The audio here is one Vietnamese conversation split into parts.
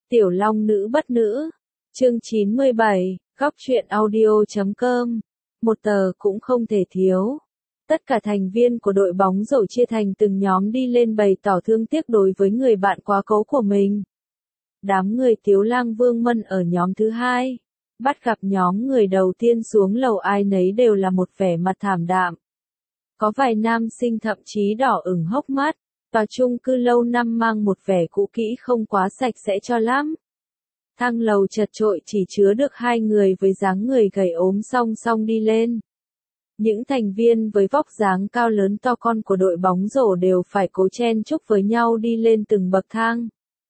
Tiểu Long Nữ bất nữ. Chương 97, góc truyện audio.com. Một tờ cũng không thể thiếu. Tất cả thành viên của đội bóng rổ chia thành từng nhóm đi lên bày tỏ thương tiếc đối với người bạn quá cố của mình. Đám người Tiếu Lang Vương Mân ở nhóm thứ hai. Bắt gặp nhóm người đầu tiên xuống lầu, ai nấy đều là một vẻ mặt thảm đạm. Có vài nam sinh thậm chí đỏ ửng hốc mắt. Tòa chung cư lâu năm mang một vẻ cũ kỹ không quá sạch sẽ cho lắm. Thang lầu chật chội chỉ chứa được hai người với dáng người gầy ốm song song đi lên. Những thành viên với vóc dáng cao lớn to con của đội bóng rổ đều phải cố chen chúc với nhau đi lên từng bậc thang.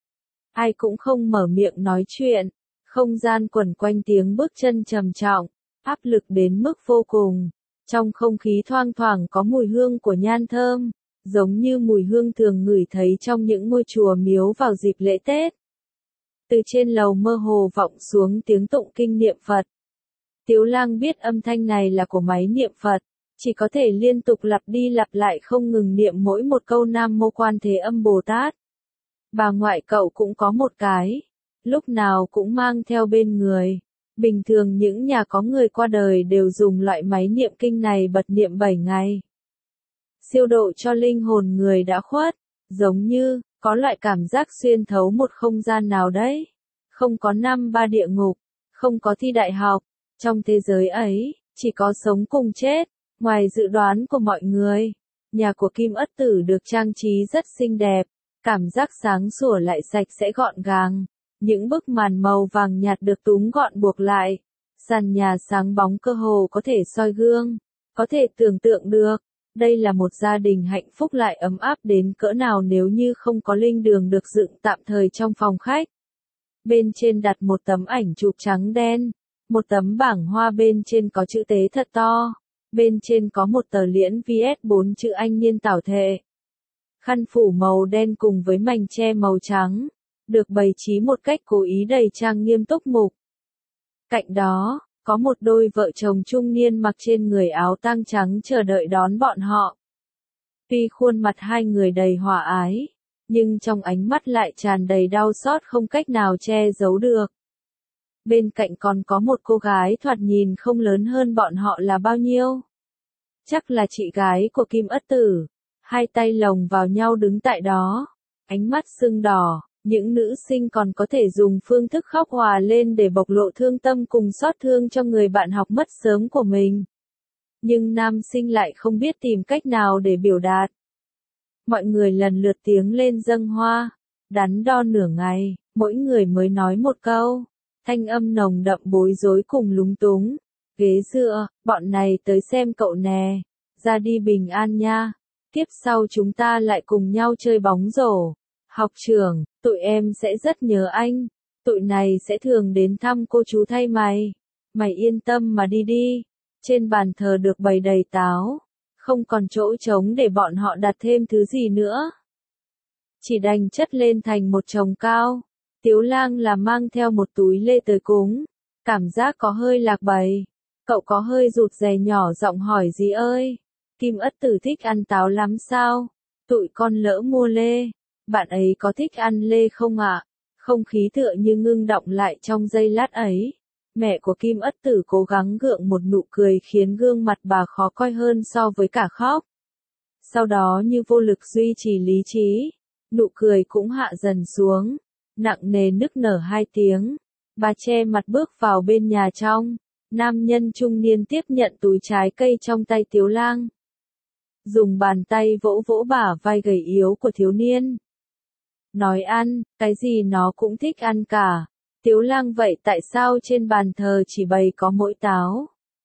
Ai cũng không mở miệng nói chuyện, không gian quẩn quanh tiếng bước chân trầm trọng, áp lực đến mức vô cùng. Trong không khí thoang thoảng có mùi hương của nhan thơm, giống như mùi hương thường ngửi thấy trong những ngôi chùa miếu vào dịp lễ Tết. Từ trên lầu mơ hồ vọng xuống tiếng tụng kinh niệm Phật. Tiếu Lang biết âm thanh này là của máy niệm Phật, chỉ có thể liên tục lặp đi lặp lại không ngừng niệm mỗi một câu Nam Mô Quan Thế Âm Bồ Tát. Bà ngoại cậu cũng có một cái, lúc nào cũng mang theo bên người. Bình thường những nhà có người qua đời đều dùng loại máy niệm kinh này bật niệm 7 ngày. Siêu độ cho linh hồn người đã khuất, giống như, có loại cảm giác xuyên thấu một không gian nào đấy. Không có năm ba địa ngục, không có thi đại học, trong thế giới ấy, chỉ có sống cùng chết. Ngoài dự đoán của mọi người, nhà của Kim Ất Tử được trang trí rất xinh đẹp, cảm giác sáng sủa lại sạch sẽ gọn gàng. Những bức màn màu vàng nhạt được túm gọn buộc lại, sàn nhà sáng bóng cơ hồ có thể soi gương, có thể tưởng tượng được. Đây là một gia đình hạnh phúc lại ấm áp đến cỡ nào nếu như không có linh đường được dựng tạm thời trong phòng khách. Bên trên đặt một tấm ảnh chụp trắng đen, một tấm bảng hoa bên trên có chữ tế thật to, bên trên có một tờ liễn vs 4 chữ anh niên tảo thệ. Khăn phủ màu đen cùng với mành che màu trắng, được bày trí một cách cố ý đầy trang nghiêm túc mục. Cạnh đó, có một đôi vợ chồng trung niên mặc trên người áo tang trắng chờ đợi đón bọn họ. Tuy khuôn mặt hai người đầy hòa ái, nhưng trong ánh mắt lại tràn đầy đau xót không cách nào che giấu được. Bên cạnh còn có một cô gái thoạt nhìn không lớn hơn bọn họ là bao nhiêu. Chắc là chị gái của Kim Ất Tử, hai tay lồng vào nhau đứng tại đó, ánh mắt sưng đỏ. Những nữ sinh còn có thể dùng phương thức khóc hòa lên để bộc lộ thương tâm cùng xót thương cho người bạn học mất sớm của mình. Nhưng nam sinh lại không biết tìm cách nào để biểu đạt. Mọi người lần lượt tiếng lên dâng hoa, đắn đo nửa ngày, mỗi người mới nói một câu, thanh âm nồng đậm bối rối cùng lúng túng. Ghế dựa, bọn này tới xem cậu nè, ra đi bình an nha, tiếp sau chúng ta lại cùng nhau chơi bóng rổ. Học trưởng, tụi em sẽ rất nhớ anh, tụi này sẽ thường đến thăm cô chú thay mày. Mày yên tâm mà đi đi. Trên bàn thờ được bày đầy táo, không còn chỗ trống để bọn họ đặt thêm thứ gì nữa. Chỉ đành chất lên thành một chồng cao. Tiếu Lang là mang theo một túi lê tới cúng, cảm giác có hơi lạc bầy. Cậu có hơi rụt rè nhỏ giọng hỏi dì ơi, Kim Ất Tử thích ăn táo lắm sao? Tụi con lỡ mua lê. Bạn ấy có thích ăn lê không ạ? Không khí tựa như ngưng đọng lại trong giây lát ấy. Mẹ của Kim Ất Tử cố gắng gượng một nụ cười khiến gương mặt bà khó coi hơn so với cả khóc. Sau đó như vô lực duy trì lý trí, nụ cười cũng hạ dần xuống, nặng nề nức nở hai tiếng. Bà che mặt bước vào bên nhà trong, nam nhân trung niên tiếp nhận túi trái cây trong tay Tiếu Lang. Dùng bàn tay vỗ vỗ bả vai gầy yếu của thiếu niên. Nói ăn, cái gì nó cũng thích ăn cả. Tiếu Lang vậy tại sao trên bàn thờ chỉ bày có mỗi táo?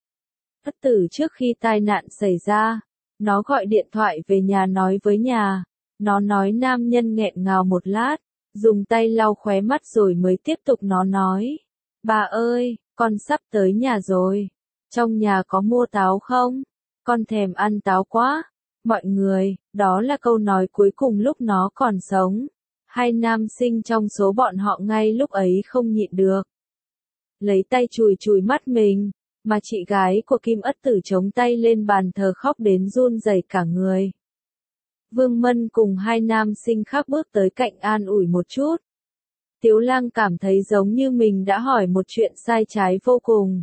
Ất Tử trước khi tai nạn xảy ra, nó gọi điện thoại về nhà nói với nhà. Nó nói nam nhân nghẹn ngào một lát, dùng tay lau khóe mắt rồi mới tiếp tục nó nói. Bà ơi, con sắp tới nhà rồi. Trong nhà có mua táo không? Con thèm ăn táo quá. Mọi người, đó là câu nói cuối cùng lúc nó còn sống. Hai nam sinh trong số bọn họ ngay lúc ấy không nhịn được. Lấy tay chùi chùi mắt mình, mà chị gái của Kim Ất Tử chống tay lên bàn thờ khóc đến run rẩy cả người. Vương Mân cùng hai nam sinh khác bước tới cạnh an ủi một chút. Tiếu Lang cảm thấy giống như mình đã hỏi một chuyện sai trái vô cùng.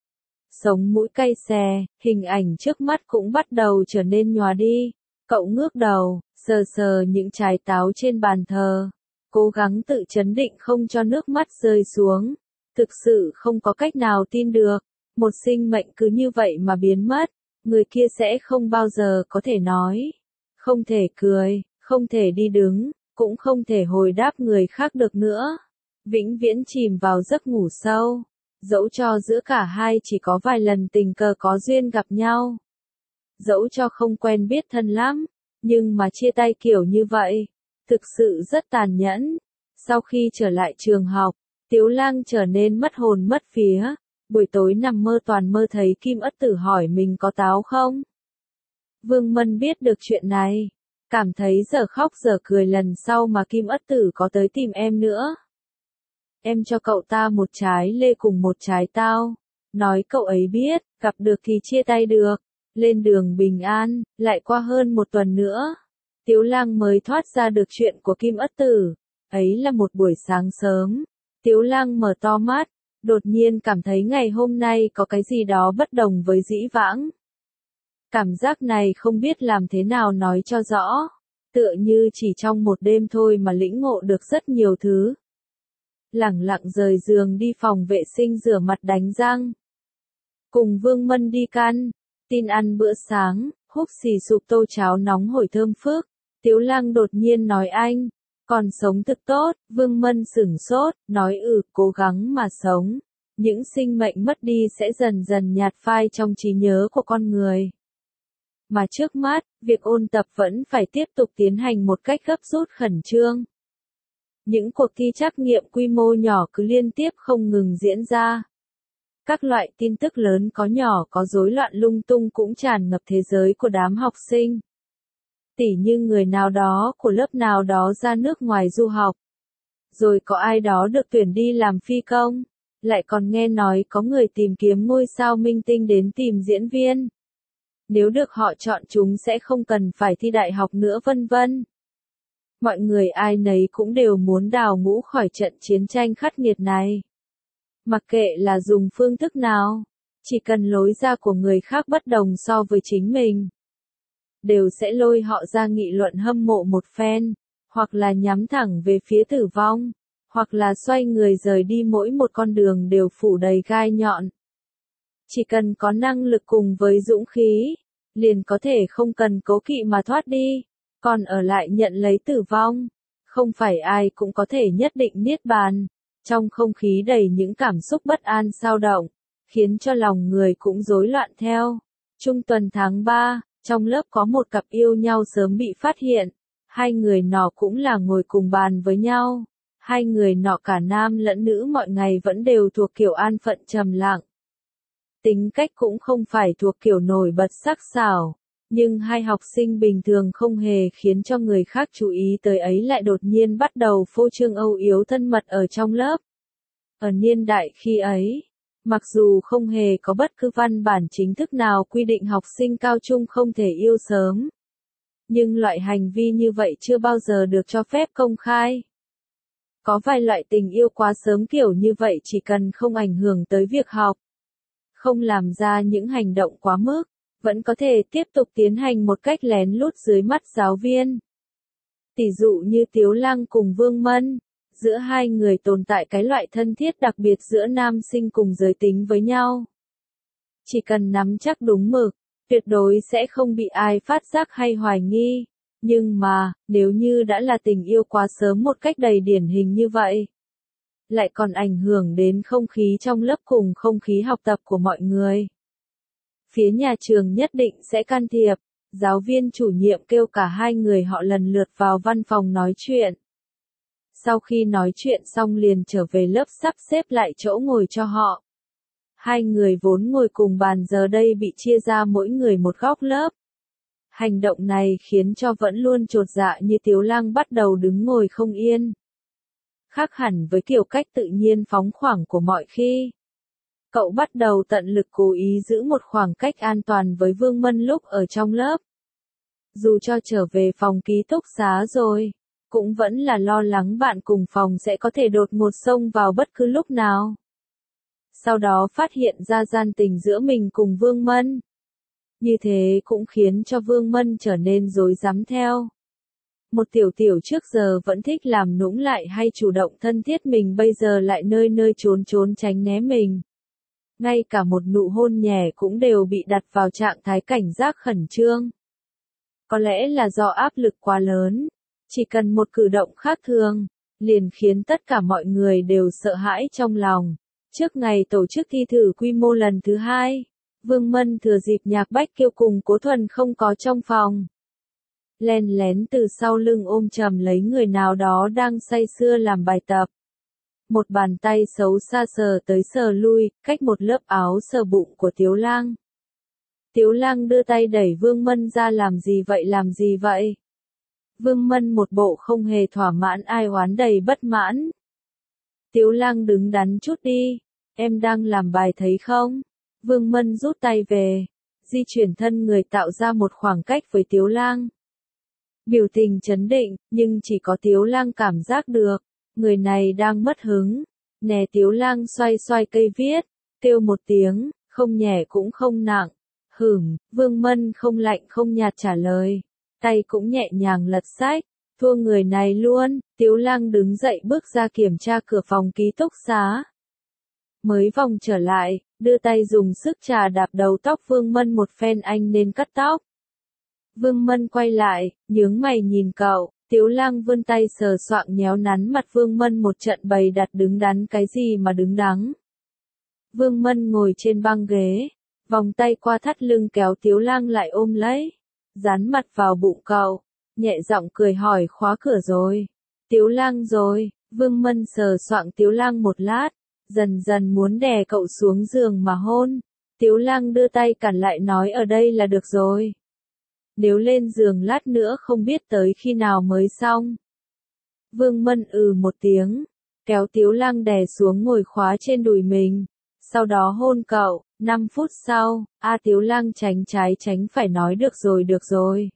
Sống mũi cay xè, hình ảnh trước mắt cũng bắt đầu trở nên nhòa đi. Cậu ngước đầu, sờ sờ những trái táo trên bàn thờ. Cố gắng tự trấn định không cho nước mắt rơi xuống. Thực sự không có cách nào tin được. Một sinh mệnh cứ như vậy mà biến mất. Người kia sẽ không bao giờ có thể nói. Không thể cười, không thể đi đứng, cũng không thể hồi đáp người khác được nữa. Vĩnh viễn chìm vào giấc ngủ sâu. Dẫu cho giữa cả hai chỉ có vài lần tình cờ có duyên gặp nhau. Dẫu cho không quen biết thân lắm, nhưng mà chia tay kiểu như vậy, thực sự rất tàn nhẫn. Sau khi trở lại trường học, Tiếu Lang trở nên mất hồn mất vía. Buổi tối nằm mơ toàn mơ thấy Kim Ất Tử hỏi mình có táo không. Vương Mân biết được chuyện này, cảm thấy giờ khóc giờ cười lần sau mà Kim Ất Tử có tới tìm em nữa. Em cho cậu ta một trái lê cùng một trái táo. Nói cậu ấy biết, gặp được thì chia tay được. Lên đường bình an, lại qua hơn một tuần nữa. Tiếu Lang mới thoát ra được chuyện của Kim Ất Tử. Ấy là một buổi sáng sớm. Tiếu Lang mở to mắt, đột nhiên cảm thấy ngày hôm nay có cái gì đó bất đồng với dĩ vãng. Cảm giác này không biết làm thế nào nói cho rõ. Tựa như chỉ trong một đêm thôi mà lĩnh ngộ được rất nhiều thứ. Lẳng lặng rời giường đi phòng vệ sinh rửa mặt đánh răng. Cùng Vương Mân đi căn tin ăn bữa sáng, húp xì sụp tô cháo nóng hổi thơm phức. Tiếu Lang đột nhiên nói anh, còn sống thực tốt. Vương Mân sửng sốt, nói cố gắng mà sống. Những sinh mệnh mất đi sẽ dần dần nhạt phai trong trí nhớ của con người. Mà trước mắt, việc ôn tập vẫn phải tiếp tục tiến hành một cách gấp rút khẩn trương. Những cuộc thi trắc nghiệm quy mô nhỏ cứ liên tiếp không ngừng diễn ra. Các loại tin tức lớn có nhỏ có rối loạn lung tung cũng tràn ngập thế giới của đám học sinh. Tỉ như người nào đó của lớp nào đó ra nước ngoài du học. Rồi có ai đó được tuyển đi làm phi công. Lại còn nghe nói có người tìm kiếm ngôi sao minh tinh đến tìm diễn viên. Nếu được họ chọn chúng sẽ không cần phải thi đại học nữa vân vân. Mọi người ai nấy cũng đều muốn đào ngũ khỏi trận chiến tranh khắc nghiệt này. Mặc kệ là dùng phương thức nào, chỉ cần lối ra của người khác bất đồng so với chính mình, đều sẽ lôi họ ra nghị luận hâm mộ một phen, hoặc là nhắm thẳng về phía tử vong, hoặc là xoay người rời đi, mỗi một con đường đều phủ đầy gai nhọn. Chỉ cần có năng lực cùng với dũng khí, liền có thể không cần cố kỵ mà thoát đi, còn ở lại nhận lấy tử vong. Không phải ai cũng có thể nhất định niết bàn. Trong không khí đầy những cảm xúc bất an xao động, khiến cho lòng người cũng rối loạn theo. Trung tuần tháng 3, trong lớp có một cặp yêu nhau sớm bị phát hiện. Hai người nọ cũng là ngồi cùng bàn với nhau. Hai người nọ cả nam lẫn nữ mọi ngày vẫn đều thuộc kiểu an phận trầm lặng. Tính cách cũng không phải thuộc kiểu nổi bật sắc sảo. Nhưng hai học sinh bình thường không hề khiến cho người khác chú ý tới ấy lại đột nhiên bắt đầu phô trương âu yếm thân mật ở trong lớp. Ở niên đại khi ấy, mặc dù không hề có bất cứ văn bản chính thức nào quy định học sinh cao trung không thể yêu sớm, nhưng loại hành vi như vậy chưa bao giờ được cho phép công khai. Có vài loại tình yêu quá sớm kiểu như vậy chỉ cần không ảnh hưởng tới việc học, không làm ra những hành động quá mức, vẫn có thể tiếp tục tiến hành một cách lén lút dưới mắt giáo viên. Tỷ dụ như Tiếu Lang cùng Vương Mân, giữa hai người tồn tại cái loại thân thiết đặc biệt giữa nam sinh cùng giới tính với nhau. Chỉ cần nắm chắc đúng mực, tuyệt đối sẽ không bị ai phát giác hay hoài nghi. Nhưng mà, nếu như đã là tình yêu quá sớm một cách đầy điển hình như vậy, lại còn ảnh hưởng đến không khí trong lớp cùng không khí học tập của mọi người, phía nhà trường nhất định sẽ can thiệp. Giáo viên chủ nhiệm kêu cả hai người họ lần lượt vào văn phòng nói chuyện. Sau khi nói chuyện xong liền trở về lớp sắp xếp lại chỗ ngồi cho họ. Hai người vốn ngồi cùng bàn giờ đây bị chia ra mỗi người một góc lớp. Hành động này khiến cho vẫn luôn chột dạ như Tiếu Lang bắt đầu đứng ngồi không yên. Khác hẳn với kiểu cách tự nhiên phóng khoáng của mọi khi. Cậu bắt đầu tận lực cố ý giữ một khoảng cách an toàn với Vương Mân lúc ở trong lớp. Dù cho trở về phòng ký túc xá rồi, cũng vẫn là lo lắng bạn cùng phòng sẽ có thể đột ngột xông vào bất cứ lúc nào. Sau đó phát hiện ra gian tình giữa mình cùng Vương Mân. Như thế cũng khiến cho Vương Mân trở nên rối rắm theo. Một tiểu tiểu trước giờ vẫn thích làm nũng lại hay chủ động thân thiết mình bây giờ lại nơi nơi trốn trốn tránh né mình. Ngay cả một nụ hôn nhẹ cũng đều bị đặt vào trạng thái cảnh giác khẩn trương. Có lẽ là do áp lực quá lớn, chỉ cần một cử động khác thường, liền khiến tất cả mọi người đều sợ hãi trong lòng. Trước ngày tổ chức thi thử quy mô lần thứ 2, Vương Mân thừa dịp Nhạc Bách Kiêu cùng Cố Thuần không có trong phòng. Len lén từ sau lưng ôm chầm lấy người nào đó đang say sưa làm bài tập. Một bàn tay xấu xa sờ tới sờ lui, cách một lớp áo sờ bụng của Tiếu Lang. Tiếu Lang đưa tay đẩy Vương Mân ra làm gì vậy? Vương Mân một bộ không hề thỏa mãn ai oán đầy bất mãn. Tiếu Lang đứng đắn chút đi, em đang làm bài thấy không? Vương Mân rút tay về, di chuyển thân người tạo ra một khoảng cách với Tiếu Lang. Biểu tình trấn định, nhưng chỉ có Tiếu Lang cảm giác được, người này đang mất hứng. Nè Tiếu Lang xoay xoay cây viết, kêu một tiếng, không nhẹ cũng không nặng. Vương Mân không lạnh không nhạt trả lời, tay cũng nhẹ nhàng lật sách, thua người này luôn. Tiếu Lang đứng dậy bước ra kiểm tra cửa phòng ký túc xá. Mới vòng trở lại, đưa tay dùng sức chà đạp đầu tóc Vương Mân một phen anh nên cắt tóc. Vương Mân quay lại, nhướng mày nhìn cậu, Tiếu Lang vươn tay sờ soạng nhéo nắn mặt Vương Mân một trận bày đặt đứng đắn cái gì mà đứng đắn. Vương Mân ngồi trên băng ghế, vòng tay qua thắt lưng kéo Tiếu Lang lại ôm lấy, dán mặt vào bụng cậu, nhẹ giọng cười hỏi khóa cửa rồi. Tiếu Lang rồi, Vương Mân sờ soạng Tiếu Lang một lát, dần dần muốn đè cậu xuống giường mà hôn. Tiếu Lang đưa tay cản lại nói ở đây là được rồi. Nếu lên giường lát nữa không biết tới khi nào mới xong. Vương Mân một tiếng, kéo Tiếu Lang đè xuống ngồi khóa trên đùi mình, sau đó hôn cậu. 5 phút sau, Tiếu Lang tránh trái tránh phải nói được rồi.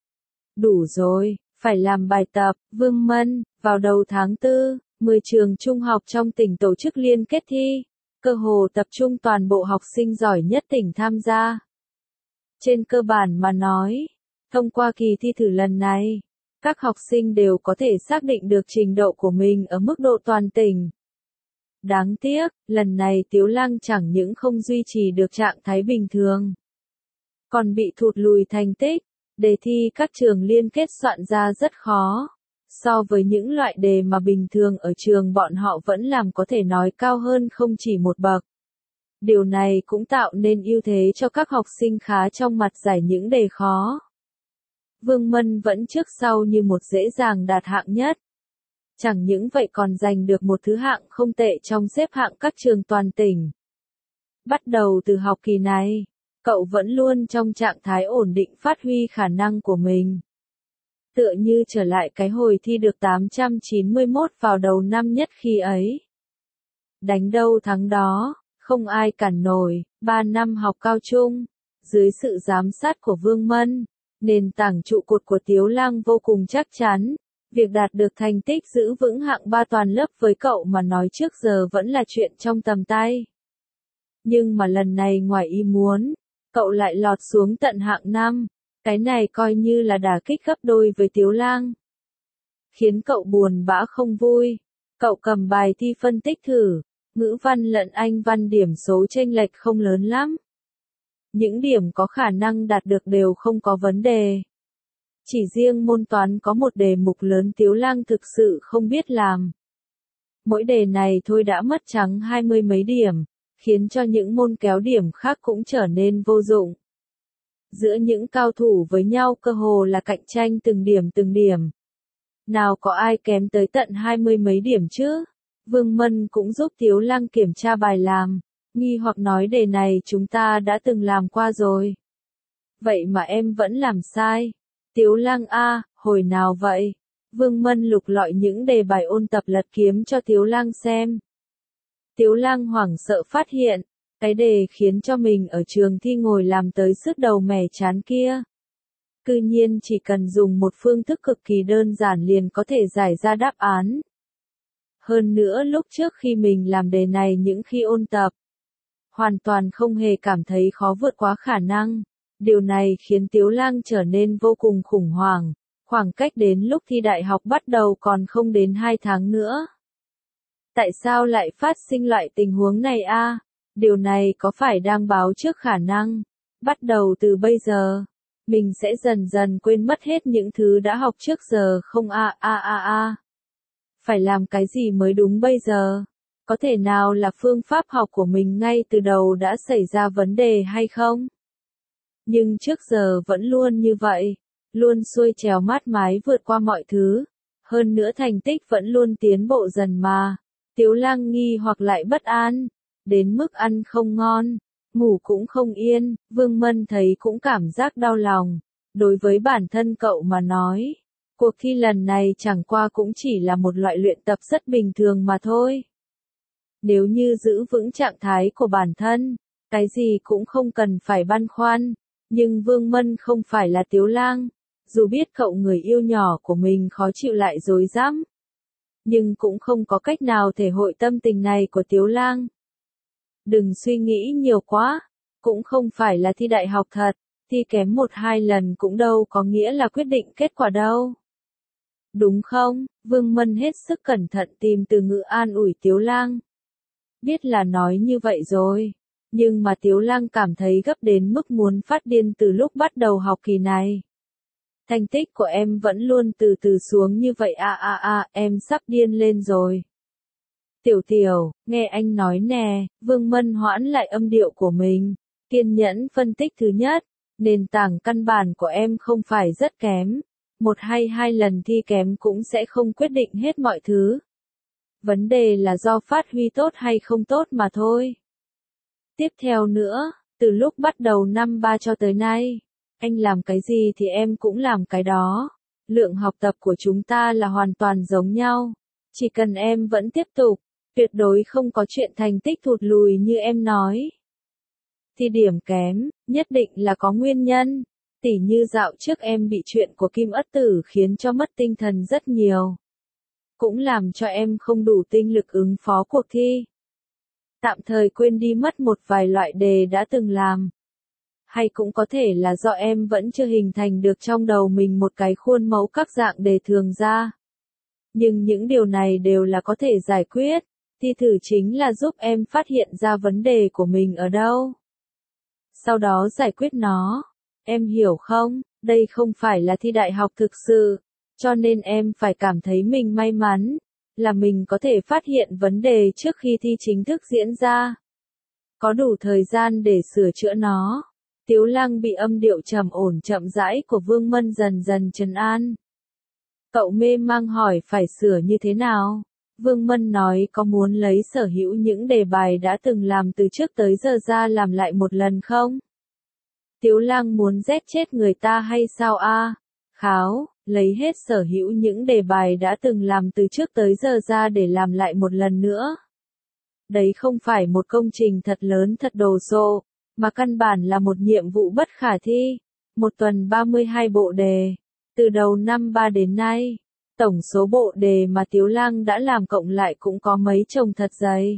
Đủ rồi, phải làm bài tập. Vương Mân, vào đầu tháng 4, 10 trường trung học trong tỉnh tổ chức liên kết thi, cơ hồ tập trung toàn bộ học sinh giỏi nhất tỉnh tham gia. Trên cơ bản mà nói, thông qua kỳ thi thử lần này, các học sinh đều có thể xác định được trình độ của mình ở mức độ toàn tỉnh. Đáng tiếc, lần này Tiếu Lang chẳng những không duy trì được trạng thái bình thường, còn bị thụt lùi thành tích. Đề thi các trường liên kết soạn ra rất khó, so với những loại đề mà bình thường ở trường bọn họ vẫn làm có thể nói cao hơn không chỉ một bậc. Điều này cũng tạo nên ưu thế cho các học sinh khá trong mặt giải những đề khó. Vương Mân vẫn trước sau như một dễ dàng đạt hạng nhất. Chẳng những vậy còn giành được một thứ hạng không tệ trong xếp hạng các trường toàn tỉnh. Bắt đầu từ học kỳ này, cậu vẫn luôn trong trạng thái ổn định phát huy khả năng của mình. Tựa như trở lại cái hồi thi được 891 vào đầu năm nhất khi ấy. Đánh đâu thắng đó, không ai cản nổi. 3 năm học cao trung, dưới sự giám sát của Vương Mân, nền tảng trụ cột của Tiếu Lang vô cùng chắc chắn. Việc đạt được thành tích giữ vững hạng 3 toàn lớp với cậu mà nói trước giờ vẫn là chuyện trong tầm tay. Nhưng mà lần này ngoài ý muốn, cậu lại lọt xuống tận hạng 5, cái này coi như là đả kích gấp đôi với Tiếu Lang. Khiến cậu buồn bã không vui, cậu cầm bài thi phân tích thử, ngữ văn lẫn Anh văn điểm số chênh lệch không lớn lắm. Những điểm có khả năng đạt được đều không có vấn đề. Chỉ riêng môn toán có một đề mục lớn Tiếu Lang thực sự không biết làm. Mỗi đề này thôi đã mất trắng 20 mấy điểm, khiến cho những môn kéo điểm khác cũng trở nên vô dụng. Giữa những cao thủ với nhau cơ hồ là cạnh tranh từng điểm. Nào có ai kém tới tận 20 mấy điểm chứ? Vương Mân cũng giúp Tiếu Lang kiểm tra bài làm, nghi hoặc nói đề này chúng ta đã từng làm qua rồi. Vậy mà em vẫn làm sai. Tiếu Lang hồi nào vậy? Vương Mân lục lọi những đề bài ôn tập lật kiếm cho Tiếu Lang xem. Tiếu Lang hoảng sợ phát hiện, cái đề khiến cho mình ở trường thi ngồi làm tới sứt đầu mẻ chán kia. Cư nhiên chỉ cần dùng một phương thức cực kỳ đơn giản liền có thể giải ra đáp án. Hơn nữa lúc trước khi mình làm đề này những khi ôn tập, hoàn toàn không hề cảm thấy khó vượt quá khả năng. Điều này khiến Tiếu Lang trở nên vô cùng khủng hoảng. Khoảng cách đến lúc thi đại học bắt đầu còn không đến 2 tháng nữa. Tại sao lại phát sinh loại tình huống này a? Điều này có phải đang báo trước khả năng? Bắt đầu từ bây giờ, mình sẽ dần dần quên mất hết những thứ đã học trước giờ không a. Phải làm cái gì mới đúng bây giờ? Có thể nào là phương pháp học của mình ngay từ đầu đã xảy ra vấn đề hay không? Nhưng trước giờ vẫn luôn như vậy, luôn xuôi trèo mát mái vượt qua mọi thứ. Hơn nữa thành tích vẫn luôn tiến bộ dần mà. Tiếu Lang nghi hoặc lại bất an, đến mức ăn không ngon, ngủ cũng không yên. Vương Mân thấy cũng cảm giác đau lòng. Đối với bản thân cậu mà nói, cuộc thi lần này chẳng qua cũng chỉ là một loại luyện tập rất bình thường mà thôi. Nếu như giữ vững trạng thái của bản thân, cái gì cũng không cần phải băn khoăn. Nhưng Vương Mân không phải là Tiếu Lang, dù biết cậu người yêu nhỏ của mình khó chịu lại rối rắm, nhưng cũng không có cách nào thể hội tâm tình này của Tiếu Lang. Đừng suy nghĩ nhiều quá, cũng không phải là thi đại học thật, thi kém 1-2 lần cũng đâu có nghĩa là quyết định kết quả đâu. Đúng không? Vương Mân hết sức cẩn thận tìm từ ngữ an ủi Tiếu Lang. Biết là nói như vậy rồi, nhưng mà Tiếu Lang cảm thấy gấp đến mức muốn phát điên từ lúc bắt đầu học kỳ này. Thành tích của em vẫn luôn từ từ xuống như vậy em sắp điên lên rồi. Tiểu Tiểu, nghe anh nói nè. Vương Mân hoãn lại âm điệu của mình, kiên nhẫn phân tích. Thứ nhất, nền tảng căn bản của em không phải rất kém. 1 hay 2 lần thi kém cũng sẽ không quyết định hết mọi thứ. Vấn đề là do phát huy tốt hay không tốt mà thôi. Tiếp theo nữa, từ lúc bắt đầu năm 3 cho tới nay, anh làm cái gì thì em cũng làm cái đó. Lượng học tập của chúng ta là hoàn toàn giống nhau. Chỉ cần em vẫn tiếp tục, tuyệt đối không có chuyện thành tích thụt lùi như em nói. Thì điểm kém, nhất định là có nguyên nhân. Tỉ như dạo trước em bị chuyện của Kim Ất Tử khiến cho mất tinh thần rất nhiều. Cũng làm cho em không đủ tinh lực ứng phó cuộc thi. Tạm thời quên đi mất một vài loại đề đã từng làm. Hay cũng có thể là do em vẫn chưa hình thành được trong đầu mình một cái khuôn mẫu các dạng đề thường ra. Nhưng những điều này đều là có thể giải quyết. Thi thử chính là giúp em phát hiện ra vấn đề của mình ở đâu. Sau đó giải quyết nó. Em hiểu không? Đây không phải là thi đại học thực sự. Cho nên em phải cảm thấy mình may mắn. Là mình có thể phát hiện vấn đề trước khi thi chính thức diễn ra. Có đủ thời gian để sửa chữa nó. Tiếu Lang bị âm điệu trầm ổn chậm rãi của Vương Mân dần dần trấn an. Cậu mê mang hỏi phải sửa như thế nào? Vương Mân nói có muốn lấy sở hữu những đề bài đã từng làm từ trước tới giờ ra làm lại một lần không? Tiếu Lang muốn giết chết người ta hay sao a? Kháo, lấy hết sở hữu những đề bài đã từng làm từ trước tới giờ ra để làm lại một lần nữa. Đấy không phải một công trình thật lớn thật đồ sộ, mà căn bản là một nhiệm vụ bất khả thi. Một tuần 32 bộ đề. Từ đầu năm 3 đến nay, tổng số bộ đề mà Tiếu Lang đã làm cộng lại cũng có mấy chồng thật dày.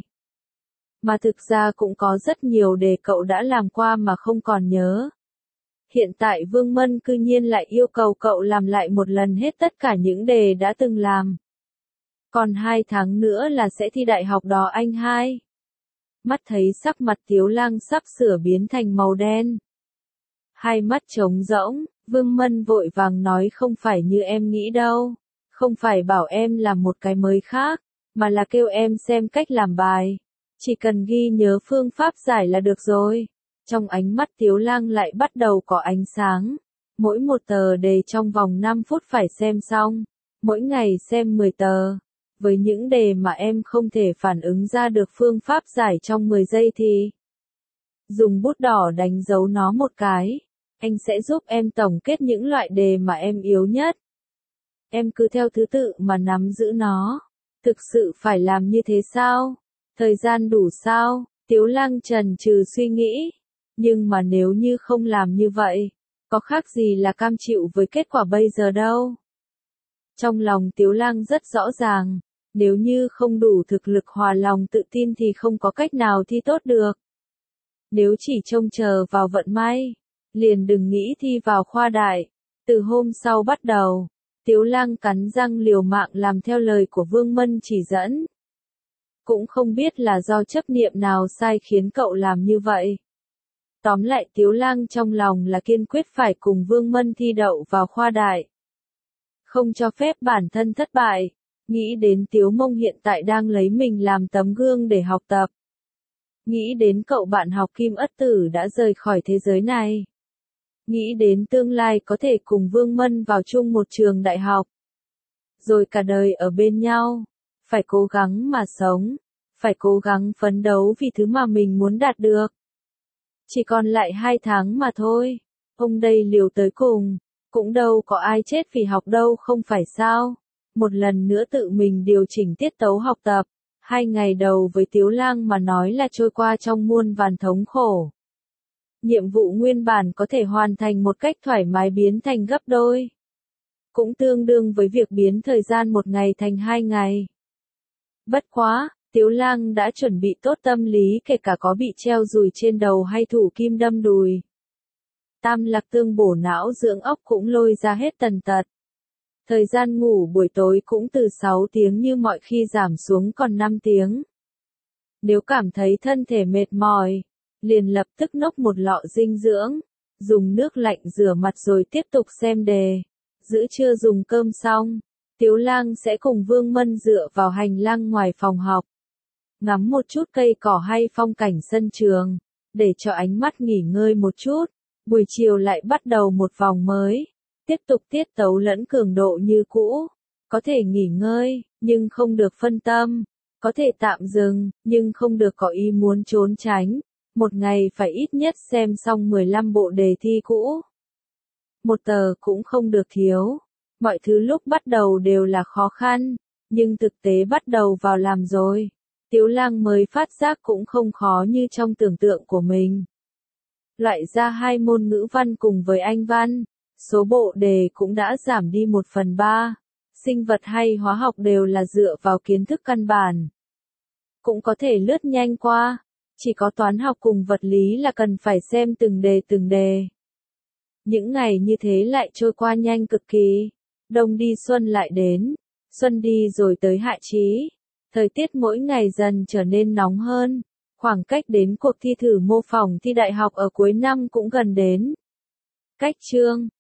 Mà thực ra cũng có rất nhiều đề cậu đã làm qua mà không còn nhớ. Hiện tại Vương Mân cư nhiên lại yêu cầu cậu làm lại một lần hết tất cả những đề đã từng làm. Còn 2 tháng nữa là sẽ thi đại học đó anh hai. Mắt thấy sắc mặt Tiếu Lang sắp sửa biến thành màu đen. Hai mắt trống rỗng, Vương Mân vội vàng nói không phải như em nghĩ đâu. Không phải bảo em làm một cái mới khác, mà là kêu em xem cách làm bài. Chỉ cần ghi nhớ phương pháp giải là được rồi. Trong ánh mắt Tiếu Lang lại bắt đầu có ánh sáng. Mỗi một tờ đề trong vòng 5 phút phải xem xong. Mỗi ngày xem 10 tờ. Với những đề mà em không thể phản ứng ra được phương pháp giải trong 10 giây thì dùng bút đỏ đánh dấu nó một cái. Anh sẽ giúp em tổng kết những loại đề mà em yếu nhất. Em cứ theo thứ tự mà nắm giữ nó. Thực sự phải làm như thế sao? Thời gian đủ sao? Tiếu Lang chần chừ suy nghĩ. Nhưng mà nếu như không làm như vậy, có khác gì là cam chịu với kết quả bây giờ đâu. Trong lòng Tiếu Lang rất rõ ràng, nếu như không đủ thực lực hòa lòng tự tin thì không có cách nào thi tốt được. Nếu chỉ trông chờ vào vận may, liền đừng nghĩ thi vào khoa đại. Từ hôm sau bắt đầu, Tiếu Lang cắn răng liều mạng làm theo lời của Vương Mân chỉ dẫn. Cũng không biết là do chấp niệm nào sai khiến cậu làm như vậy. Tóm lại Tiếu Lang trong lòng là kiên quyết phải cùng Vương Mân thi đậu vào khoa đại. Không cho phép bản thân thất bại, nghĩ đến Tiếu Mông hiện tại đang lấy mình làm tấm gương để học tập. Nghĩ đến cậu bạn học Kim Ất Tử đã rời khỏi thế giới này. Nghĩ đến tương lai có thể cùng Vương Mân vào chung một trường đại học. Rồi cả đời ở bên nhau, phải cố gắng mà sống, phải cố gắng phấn đấu vì thứ mà mình muốn đạt được. Chỉ còn lại 2 tháng mà thôi, ông đây liều tới cùng, cũng đâu có ai chết vì học đâu không phải sao. Một lần nữa tự mình điều chỉnh tiết tấu học tập, 2 ngày đầu với Tiếu Lang mà nói là trôi qua trong muôn vàn thống khổ. Nhiệm vụ nguyên bản có thể hoàn thành một cách thoải mái biến thành gấp đôi. Cũng tương đương với việc biến thời gian 1 ngày thành 2 ngày. Bất quá, Tiếu Lang đã chuẩn bị tốt tâm lý kể cả có bị treo dùi trên đầu hay thủ kim đâm đùi. Tam lạc tương bổ não dưỡng óc cũng lôi ra hết tần tật. Thời gian ngủ buổi tối cũng từ 6 tiếng như mọi khi giảm xuống còn 5 tiếng. Nếu cảm thấy thân thể mệt mỏi, liền lập tức nốc một lọ dinh dưỡng, dùng nước lạnh rửa mặt rồi tiếp tục xem đề. Giữa trưa dùng cơm xong, Tiếu Lang sẽ cùng Vương Mân dựa vào hành lang ngoài phòng học. Ngắm một chút cây cỏ hay phong cảnh sân trường, để cho ánh mắt nghỉ ngơi một chút. Buổi chiều lại bắt đầu một vòng mới, tiếp tục tiết tấu lẫn cường độ như cũ. Có thể nghỉ ngơi, nhưng không được phân tâm. Có thể tạm dừng, nhưng không được có ý muốn trốn tránh. Một ngày phải ít nhất xem xong 15 bộ đề thi cũ. Một tờ cũng không được thiếu. Mọi thứ lúc bắt đầu đều là khó khăn, nhưng thực tế bắt đầu vào làm rồi. Tiếu Lang mới phát giác cũng không khó như trong tưởng tượng của mình. Loại ra 2 môn ngữ văn cùng với Anh văn, số bộ đề cũng đã giảm đi 1/3. Sinh vật hay hóa học đều là dựa vào kiến thức căn bản. Cũng có thể lướt nhanh qua, chỉ có toán học cùng vật lý là cần phải xem từng đề. Những ngày như thế lại trôi qua nhanh cực kỳ. Đông đi xuân lại đến, xuân đi rồi tới hạ chí. Thời tiết mỗi ngày dần trở nên nóng hơn, khoảng cách đến cuộc thi thử mô phỏng thi đại học ở cuối năm cũng gần đến. Cách chương